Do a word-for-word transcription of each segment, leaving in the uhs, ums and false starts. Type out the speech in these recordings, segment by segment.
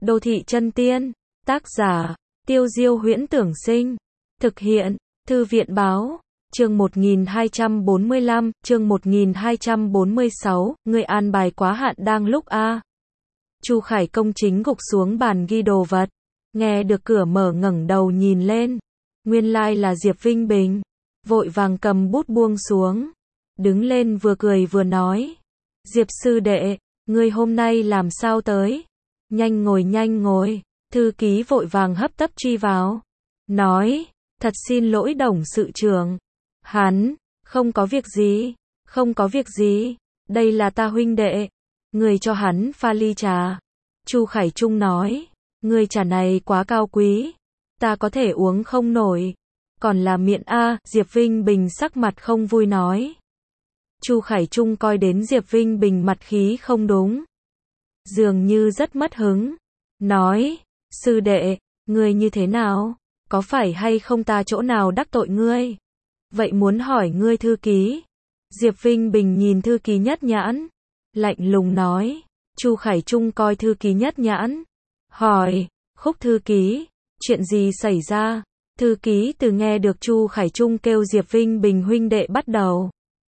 Đô thị chân tiên, tác giả, Tiêu Diêu Huyễn Tưởng Sinh, thực hiện, Thư viện Báo, chương một nghìn hai trăm bốn mươi lăm, chương một nghìn hai trăm bốn mươi sáu, người an bài quá hạn đang lúc a. Chu Khải Công chính gục xuống bàn ghi đồ vật, nghe được cửa mở ngẩng đầu nhìn lên, nguyên lai là Diệp Vinh Bình, vội vàng cầm bút buông xuống, đứng lên vừa cười vừa nói, Diệp sư đệ, ngươi hôm nay làm sao tới? Nhanh ngồi nhanh ngồi, thư ký vội vàng hấp tấp truy vào, nói, thật xin lỗi Đồng sự trưởng, hắn, không có việc gì, không có việc gì, đây là ta huynh đệ, người cho hắn pha ly trà. Chu Khải Trung nói, người trà này quá cao quý, ta có thể uống không nổi, còn là miệng a. Diệp Vinh Bình sắc mặt không vui nói. Chu Khải Trung coi đến Diệp Vinh Bình mặt khí không đúng, dường như rất mất hứng, nói, sư đệ, ngươi như thế nào, có phải hay không ta chỗ nào đắc tội ngươi? Vậy muốn hỏi ngươi thư ký. Diệp Vinh Bình nhìn thư ký Nhất Nhãn, lạnh lùng nói. Chu Khải Trung coi thư ký Nhất Nhãn, hỏi, Khúc thư ký, chuyện gì xảy ra? Thư ký từ nghe được Chu Khải Trung kêu Diệp Vinh Bình huynh đệ bắt đầu,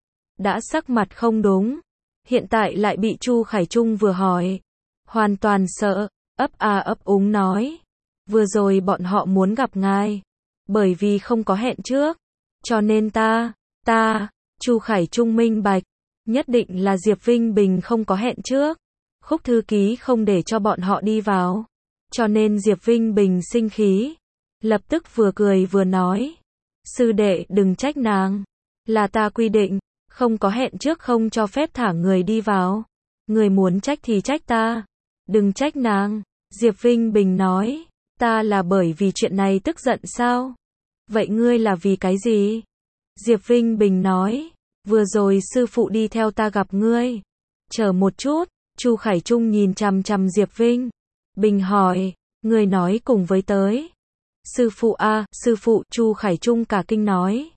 đã sắc mặt không đúng, hiện tại lại bị Chu Khải Trung vừa hỏi, hoàn toàn sợ, ấp a ấp úng nói, vừa rồi bọn họ muốn gặp ngài, bởi vì không có hẹn trước, cho nên ta, ta, Chu Khải Trung minh bạch, nhất định là Diệp Vinh Bình không có hẹn trước, Khúc thư ký không để cho bọn họ đi vào, cho nên Diệp Vinh Bình sinh khí, lập tức vừa cười vừa nói, sư đệ đừng trách nàng, là ta quy định, không có hẹn trước không cho phép thả người đi vào, người muốn trách thì trách ta, đừng trách nàng. Diệp Vinh Bình nói, ta là bởi vì chuyện này tức giận sao? Vậy ngươi là vì cái gì? Diệp Vinh Bình nói, vừa rồi sư phụ đi theo ta gặp ngươi. Chờ một chút, Chu Khải Trung nhìn chằm chằm Diệp Vinh Bình hỏi, ngươi nói cùng với tới. Sư phụ a, sư phụ, Chu Khải Trung cả kinh nói.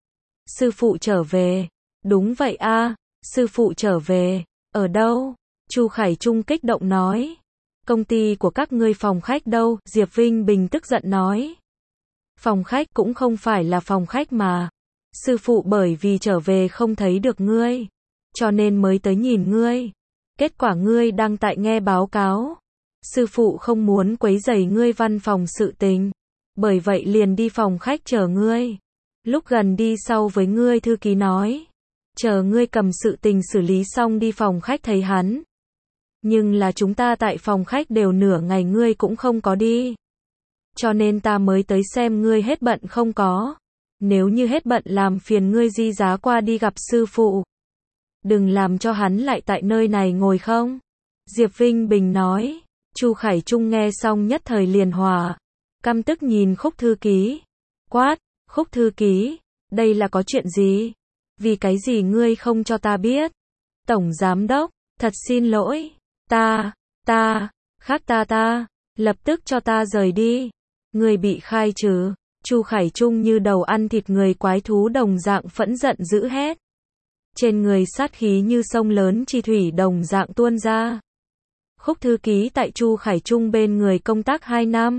Sư phụ trở về. Đúng vậy a, sư phụ trở về. Ở đâu? Chu Khải Trung kích động nói. Công ty của các ngươi phòng khách đâu? Diệp Vinh Bình tức giận nói. Phòng khách cũng không phải là phòng khách mà. Sư phụ bởi vì trở về không thấy được ngươi, cho nên mới tới nhìn ngươi. Kết quả ngươi đang tại nghe báo cáo. Sư phụ không muốn quấy rầy ngươi văn phòng sự tình, bởi vậy liền đi phòng khách chờ ngươi. Lúc gần đi sau với ngươi thư ký nói, chờ ngươi cầm sự tình xử lý xong đi phòng khách thấy hắn. Nhưng là chúng ta tại phòng khách đều nửa ngày ngươi cũng không có đi. Cho nên ta mới tới xem ngươi hết bận không có. Nếu như hết bận làm phiền ngươi di giá qua đi gặp sư phụ. Đừng làm cho hắn lại tại nơi này ngồi không. Diệp Vinh Bình nói. Chu Khải Trung nghe xong nhất thời liền hòa. Căm tức nhìn Khúc thư ký. Quát, Khúc thư ký, đây là có chuyện gì? Vì cái gì ngươi không cho ta biết? Tổng giám đốc, thật xin lỗi. Ta, ta, khác ta ta, lập tức cho ta rời đi. Người bị khai trừ. Chu Khải Trung như đầu ăn thịt người quái thú đồng dạng phẫn giận dữ hét. Trên người sát khí như sông lớn chi thủy đồng dạng tuôn ra. Khúc thư ký tại Chu Khải Trung bên người công tác hai năm.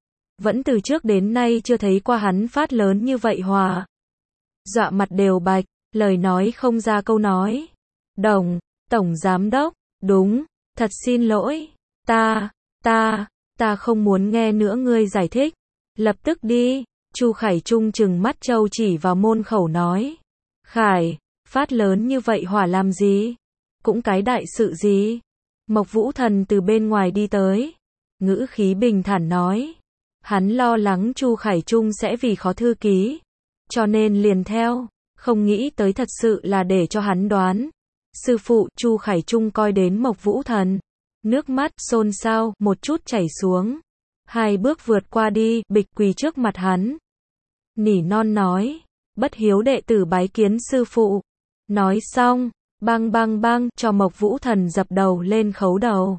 Vẫn từ trước đến nay chưa thấy qua hắn phát lớn như vậy hòa. Dọa mặt đều bạch, lời nói không ra câu nói. Đồng, tổng giám đốc, đúng, thật xin lỗi, ta, ta, ta không muốn nghe nữa ngươi giải thích. Lập tức đi. Chu Khải Trung trừng mắt trâu chỉ vào môn khẩu nói. Khải, phát lớn như vậy hỏa làm gì? Cũng cái đại sự gì? Mộc Vũ Thần từ bên ngoài đi tới. Ngữ khí bình thản nói. Hắn lo lắng Chu Khải Trung sẽ vì khó thư ký, cho nên liền theo, không nghĩ tới thật sự là để cho hắn đoán. Sư phụ, Chu Khải Trung coi đến Mộc Vũ Thần, nước mắt xôn xao, một chút chảy xuống. Hai bước vượt qua đi, bịch quỳ trước mặt hắn. Nỉ non nói, bất hiếu đệ tử bái kiến sư phụ. Nói xong, bang bang bang, cho Mộc Vũ Thần dập đầu lên khấu đầu.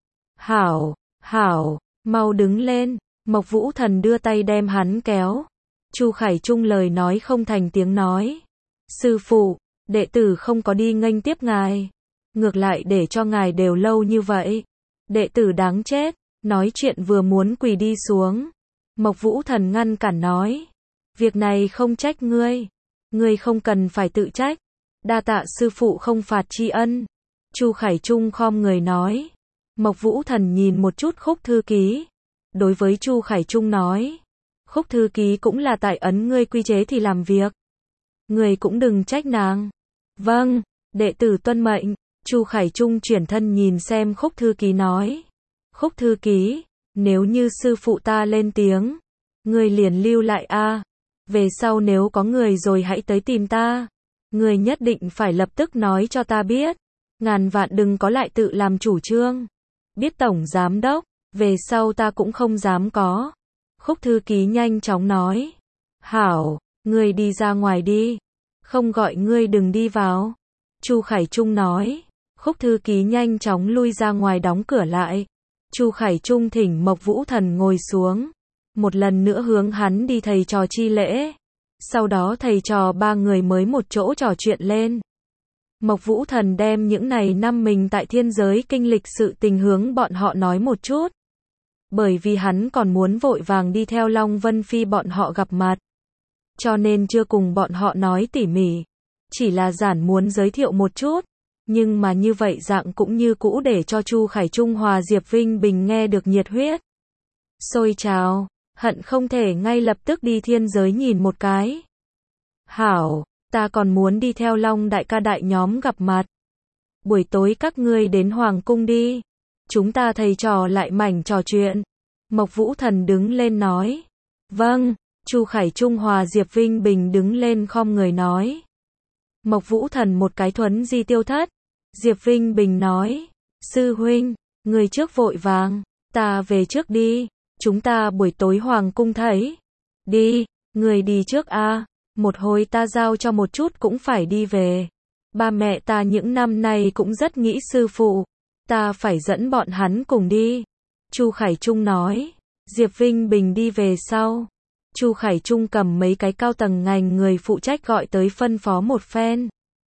Hảo, hảo, mau đứng lên. Mộc Vũ Thần đưa tay đem hắn kéo. Chu Khải Trung lời nói không thành tiếng nói. Sư phụ, đệ tử không có đi nghênh tiếp ngài. Ngược lại để cho ngài đều lâu như vậy. Đệ tử đáng chết. Nói chuyện vừa muốn quỳ đi xuống. Mộc Vũ Thần ngăn cản nói. Việc này không trách ngươi. Ngươi không cần phải tự trách. Đa tạ sư phụ không phạt tri ân. Chu Khải Trung khom người nói. Mộc Vũ Thần nhìn một chút Khúc thư ký. Đối với Chu Khải Trung nói. Khúc thư ký cũng là tại ấn ngươi quy chế thì làm việc. Ngươi cũng đừng trách nàng. Vâng, đệ tử tuân mệnh. Chu Khải Trung chuyển thân nhìn xem Khúc thư ký nói. Khúc thư ký, nếu như sư phụ ta lên tiếng, ngươi liền lưu lại a. Về sau nếu có người rồi hãy tới tìm ta. Ngươi nhất định phải lập tức nói cho ta biết. Ngàn vạn đừng có lại tự làm chủ trương. Biết tổng giám đốc, về sau ta cũng không dám có. Khúc thư ký nhanh chóng nói. Hảo, ngươi đi ra ngoài đi. Không gọi ngươi đừng đi vào. Chu Khải Trung nói. Khúc thư ký nhanh chóng lui ra ngoài đóng cửa lại. Chu Khải Trung thỉnh Mộc Vũ Thần ngồi xuống. Một lần nữa hướng hắn đi thầy trò chi lễ. Sau đó thầy trò ba người mới một chỗ trò chuyện lên. Mộc Vũ Thần đem những này năm mình tại thiên giới kinh lịch sự tình hướng bọn họ nói một chút. Bởi vì hắn còn muốn vội vàng đi theo Long Vân Phi bọn họ gặp mặt. Cho nên chưa cùng bọn họ nói tỉ mỉ. Chỉ là giản muốn giới thiệu một chút. Nhưng mà như vậy dạng cũng như cũ để cho Chu Khải Trung hòa Diệp Vinh Bình nghe được nhiệt huyết. Xôi trào, hận không thể ngay lập tức đi thiên giới nhìn một cái. Hảo, ta còn muốn đi theo Long đại ca đại nhóm gặp mặt. Buổi tối các ngươi đến Hoàng cung đi. Chúng ta thầy trò lại mảnh trò chuyện. Mộc Vũ Thần đứng lên nói. Vâng, Chu Khải Trung hòa Diệp Vinh Bình đứng lên khom người nói. Mộc Vũ Thần một cái thuấn di tiêu thất. Diệp Vinh Bình nói. Sư huynh, người trước vội vàng. Ta về trước đi. Chúng ta buổi tối Hoàng cung thấy. Đi, người đi trước a. Một hồi ta giao cho một chút cũng phải đi về. Ba mẹ ta những năm nay cũng rất nghĩ sư phụ. Ta phải dẫn bọn hắn cùng đi. Chu Khải Trung nói. Diệp Vinh Bình đi về sau. Chu Khải Trung cầm mấy cái cao tầng ngành người phụ trách gọi tới phân phó một phen.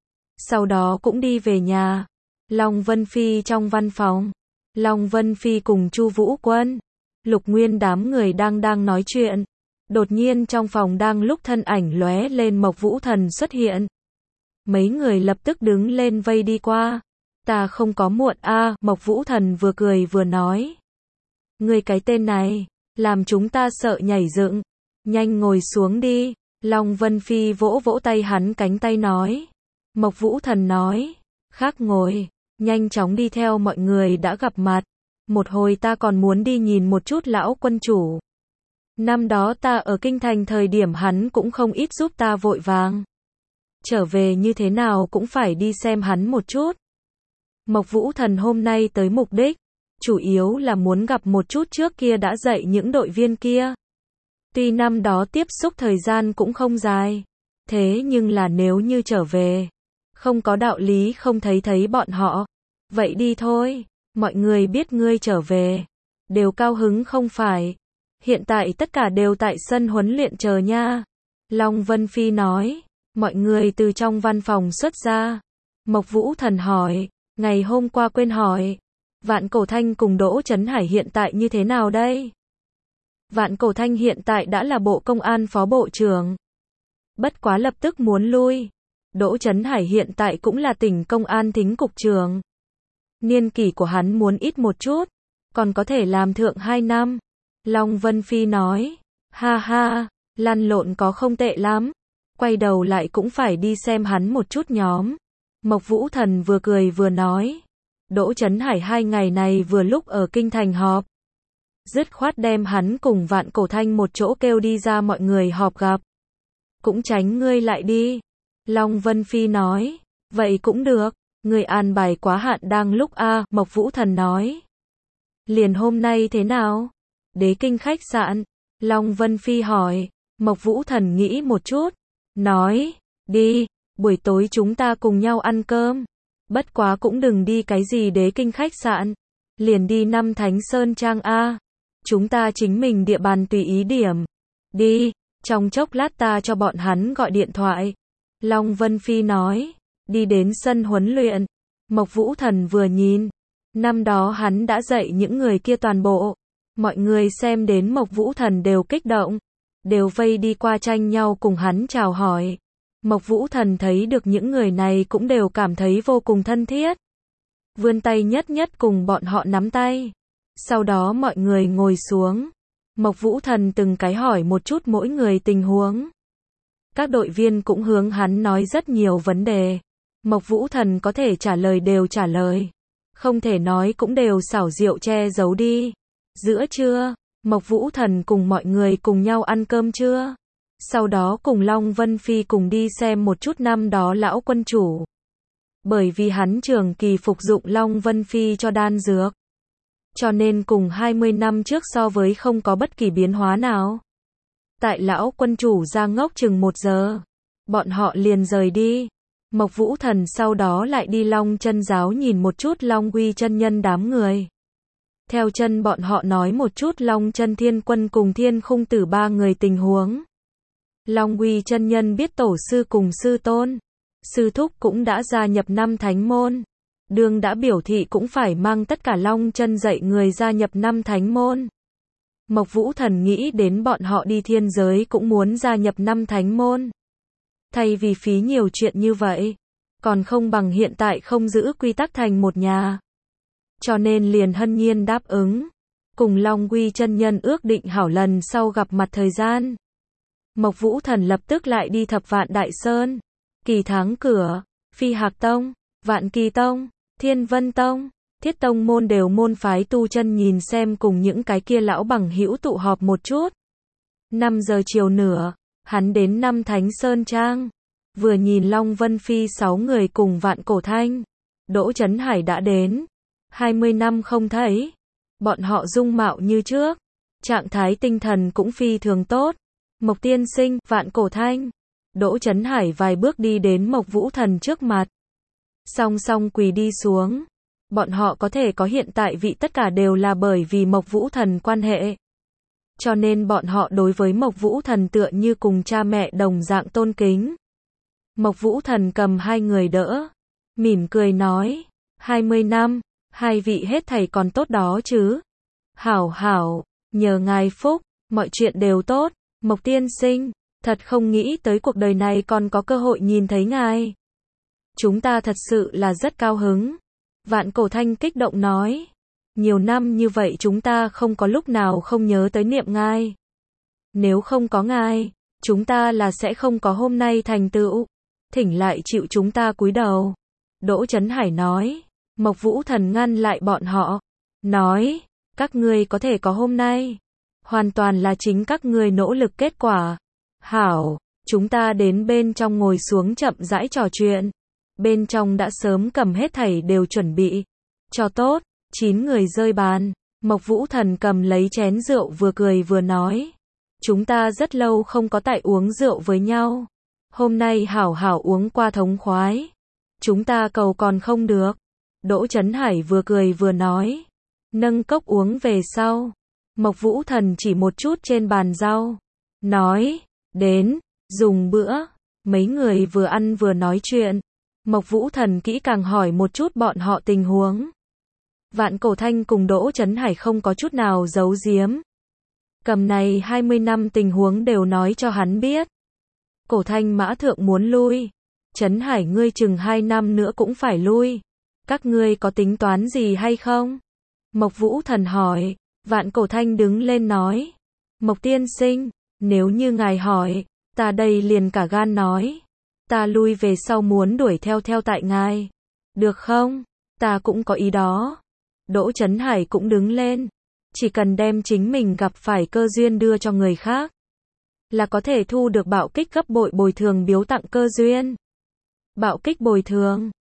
Sau đó cũng đi về nhà. Long Vân Phi trong văn phòng. Long Vân Phi cùng Chu Vũ Quân, Lục Nguyên đám người đang đang nói chuyện. Đột nhiên trong phòng đang lúc thân ảnh lóe lên Mộc Vũ Thần xuất hiện. Mấy người lập tức đứng lên vây đi qua. Ta không có muộn a, à, Mộc Vũ Thần vừa cười vừa nói. Ngươi cái tên này, làm chúng ta sợ nhảy dựng. Nhanh ngồi xuống đi. Long Vân Phi vỗ vỗ tay hắn cánh tay nói. Mộc Vũ Thần nói. Khác ngồi. Nhanh chóng đi theo mọi người đã gặp mặt. Một hồi ta còn muốn đi nhìn một chút lão quân chủ. Năm đó ta ở kinh thành thời điểm hắn cũng không ít giúp ta vội vàng. Trở về như thế nào cũng phải đi xem hắn một chút. Mộc Vũ Thần hôm nay tới mục đích, chủ yếu là muốn gặp một chút trước kia đã dạy những đội viên kia. Tuy năm đó tiếp xúc thời gian cũng không dài, thế nhưng là nếu như trở về, không có đạo lý không thấy thấy bọn họ. Vậy đi thôi, mọi người biết ngươi trở về, đều cao hứng không phải. Hiện tại tất cả đều tại sân huấn luyện chờ nha. Long Vân Phi nói, mọi người từ trong văn phòng xuất ra. Mộc Vũ Thần hỏi, ngày hôm qua quên hỏi, Vạn Cổ Thanh cùng Đỗ Chấn Hải hiện tại như thế nào đây? Vạn Cổ Thanh hiện tại đã là Bộ Công an Phó Bộ trưởng. Bất quá lập tức muốn lui. Đỗ Chấn Hải hiện tại cũng là tỉnh Công an Thính Cục trưởng. Niên kỷ của hắn muốn ít một chút, còn có thể làm thượng hai năm. Long Vân Phi nói, ha ha, lăn lộn có không tệ lắm. Quay đầu lại cũng phải đi xem hắn một chút nhóm. Mộc Vũ Thần vừa cười vừa nói. Đỗ Chấn Hải hai ngày này vừa lúc ở kinh thành họp. Dứt khoát đem hắn cùng Vạn Cổ Thanh một chỗ kêu đi ra mọi người họp gặp. Cũng tránh ngươi lại đi. Long Vân Phi nói, vậy cũng được, người an bài quá hạn đang lúc a. À, Mộc Vũ Thần nói. Liền hôm nay thế nào? Đế Kinh khách sạn. Long Vân Phi hỏi. Mộc Vũ Thần nghĩ một chút, nói, đi, buổi tối chúng ta cùng nhau ăn cơm. Bất quá cũng đừng đi cái gì Đế Kinh khách sạn, liền đi Năm Thánh Sơn Trang a. Chúng ta chính mình địa bàn tùy ý điểm. Đi, trong chốc lát ta cho bọn hắn gọi điện thoại. Long Vân Phi nói, đi đến sân huấn luyện. Mộc Vũ Thần vừa nhìn, năm đó hắn đã dạy những người kia toàn bộ Mọi người xem đến Mộc Vũ Thần đều kích động, đều vây đi qua tranh nhau cùng hắn chào hỏi. Mộc Vũ Thần thấy được những người này cũng đều cảm thấy vô cùng thân thiết. Vươn tay nhất nhất cùng bọn họ nắm tay. Sau đó mọi người ngồi xuống. Mộc Vũ Thần từng cái hỏi một chút mỗi người tình huống. Các đội viên cũng hướng hắn nói rất nhiều vấn đề. Mộc Vũ Thần có thể trả lời đều trả lời. Không thể nói cũng đều xảo diệu che giấu đi. Giữa trưa, Mộc Vũ Thần cùng mọi người cùng nhau ăn cơm trưa. Sau đó cùng Long Vân Phi cùng đi xem một chút năm đó lão quân chủ. Bởi vì hắn trường kỳ phục dụng Long Vân Phi cho đan dược. Cho nên cùng hai mươi năm trước so với không có bất kỳ biến hóa nào. Tại lão quân chủ ra ngốc chừng một giờ. Bọn họ liền rời đi. Mộc Vũ Thần sau đó lại đi Long Chân giáo nhìn một chút Long Uy chân nhân đám người. Theo chân bọn họ nói một chút Long Chân Thiên Quân cùng Thiên Khung Tử ba người tình huống. Long Uy chân nhân biết tổ sư cùng sư tôn, sư thúc cũng đã gia nhập năm thánh môn. Đương đã biểu thị cũng phải mang tất cả Long Chân dạy người gia nhập năm thánh môn. Mộc Vũ Thần nghĩ đến bọn họ đi thiên giới cũng muốn gia nhập năm thánh môn. Thay vì phí nhiều chuyện như vậy, còn không bằng hiện tại không giữ quy tắc thành một nhà. Cho nên liền hân nhiên đáp ứng. Cùng Long Uy chân nhân ước định hảo lần sau gặp mặt thời gian. Mộc Vũ Thần lập tức lại đi Thập Vạn Đại Sơn, Kỳ Tháng Cửa, Phi Hạc Tông, Vạn Kỳ Tông, Thiên Vân Tông, Thiết Tông môn đều môn phái tu chân nhìn xem cùng những cái kia lão bằng hữu tụ họp một chút. năm giờ chiều nửa, hắn đến năm Thánh Sơn Trang, vừa nhìn Long Vân Phi sáu người cùng Vạn Cổ Thanh, Đỗ Chấn Hải đã đến. hai mươi năm không thấy, bọn họ dung mạo như trước, trạng thái tinh thần cũng phi thường tốt. Mộc tiên sinh, Vạn Cổ Thanh, Đỗ Chấn Hải vài bước đi đến Mộc Vũ Thần trước mặt. Song song quỳ đi xuống. Bọn họ có thể có hiện tại vị tất cả đều là bởi vì Mộc Vũ Thần quan hệ. Cho nên bọn họ đối với Mộc Vũ Thần tựa như cùng cha mẹ đồng dạng tôn kính. Mộc Vũ Thần cầm hai người đỡ, mỉm cười nói, hai mươi năm, hai vị hết thảy còn tốt đó chứ. Hảo hảo, nhờ ngài phúc, mọi chuyện đều tốt. Mộc tiên sinh, thật không nghĩ tới cuộc đời này còn có cơ hội nhìn thấy ngài. Chúng ta thật sự là rất cao hứng. Vạn Cổ Thanh kích động nói. Nhiều năm như vậy chúng ta không có lúc nào không nhớ tới niệm ngài. Nếu không có ngài, chúng ta là sẽ không có hôm nay thành tựu. Thỉnh lại chịu chúng ta cúi đầu. Đỗ Chấn Hải nói. Mộc Vũ Thần ngăn lại bọn họ. Nói, các ngươi có thể có hôm nay. Hoàn toàn là chính các ngươi nỗ lực kết quả. Hảo, chúng ta đến bên trong ngồi xuống chậm rãi trò chuyện. Bên trong đã sớm cầm hết thảy đều chuẩn bị. Cho tốt, chín người rơi bàn. Mộc Vũ Thần cầm lấy chén rượu vừa cười vừa nói. Chúng ta rất lâu không có tại uống rượu với nhau. Hôm nay hảo hảo uống qua thống khoái. Chúng ta cầu còn không được. Đỗ Chấn Hải vừa cười vừa nói. Nâng cốc uống về sau. Mộc Vũ Thần chỉ một chút trên bàn rau. Nói, đến, dùng bữa. Mấy người vừa ăn vừa nói chuyện. Mộc Vũ Thần kỹ càng hỏi một chút bọn họ tình huống. Vạn Cổ Thanh cùng Đỗ Chấn Hải không có chút nào giấu giếm. Cầm này hai mươi năm tình huống đều nói cho hắn biết. Cổ Thanh mã thượng muốn lui. Chấn Hải ngươi chừng hai năm nữa cũng phải lui. Các ngươi có tính toán gì hay không? Mộc Vũ Thần hỏi. Vạn Cổ Thanh đứng lên nói. Mộc tiên sinh, nếu như ngài hỏi, ta đây liền cả gan nói. Ta lui về sau muốn đuổi theo theo tại ngài. Được không? Ta cũng có ý đó. Đỗ Chấn Hải cũng đứng lên. Chỉ cần đem chính mình gặp phải cơ duyên đưa cho người khác. Là có thể thu được bạo kích gấp bội bồi thường biếu tặng cơ duyên. Bạo kích bồi thường.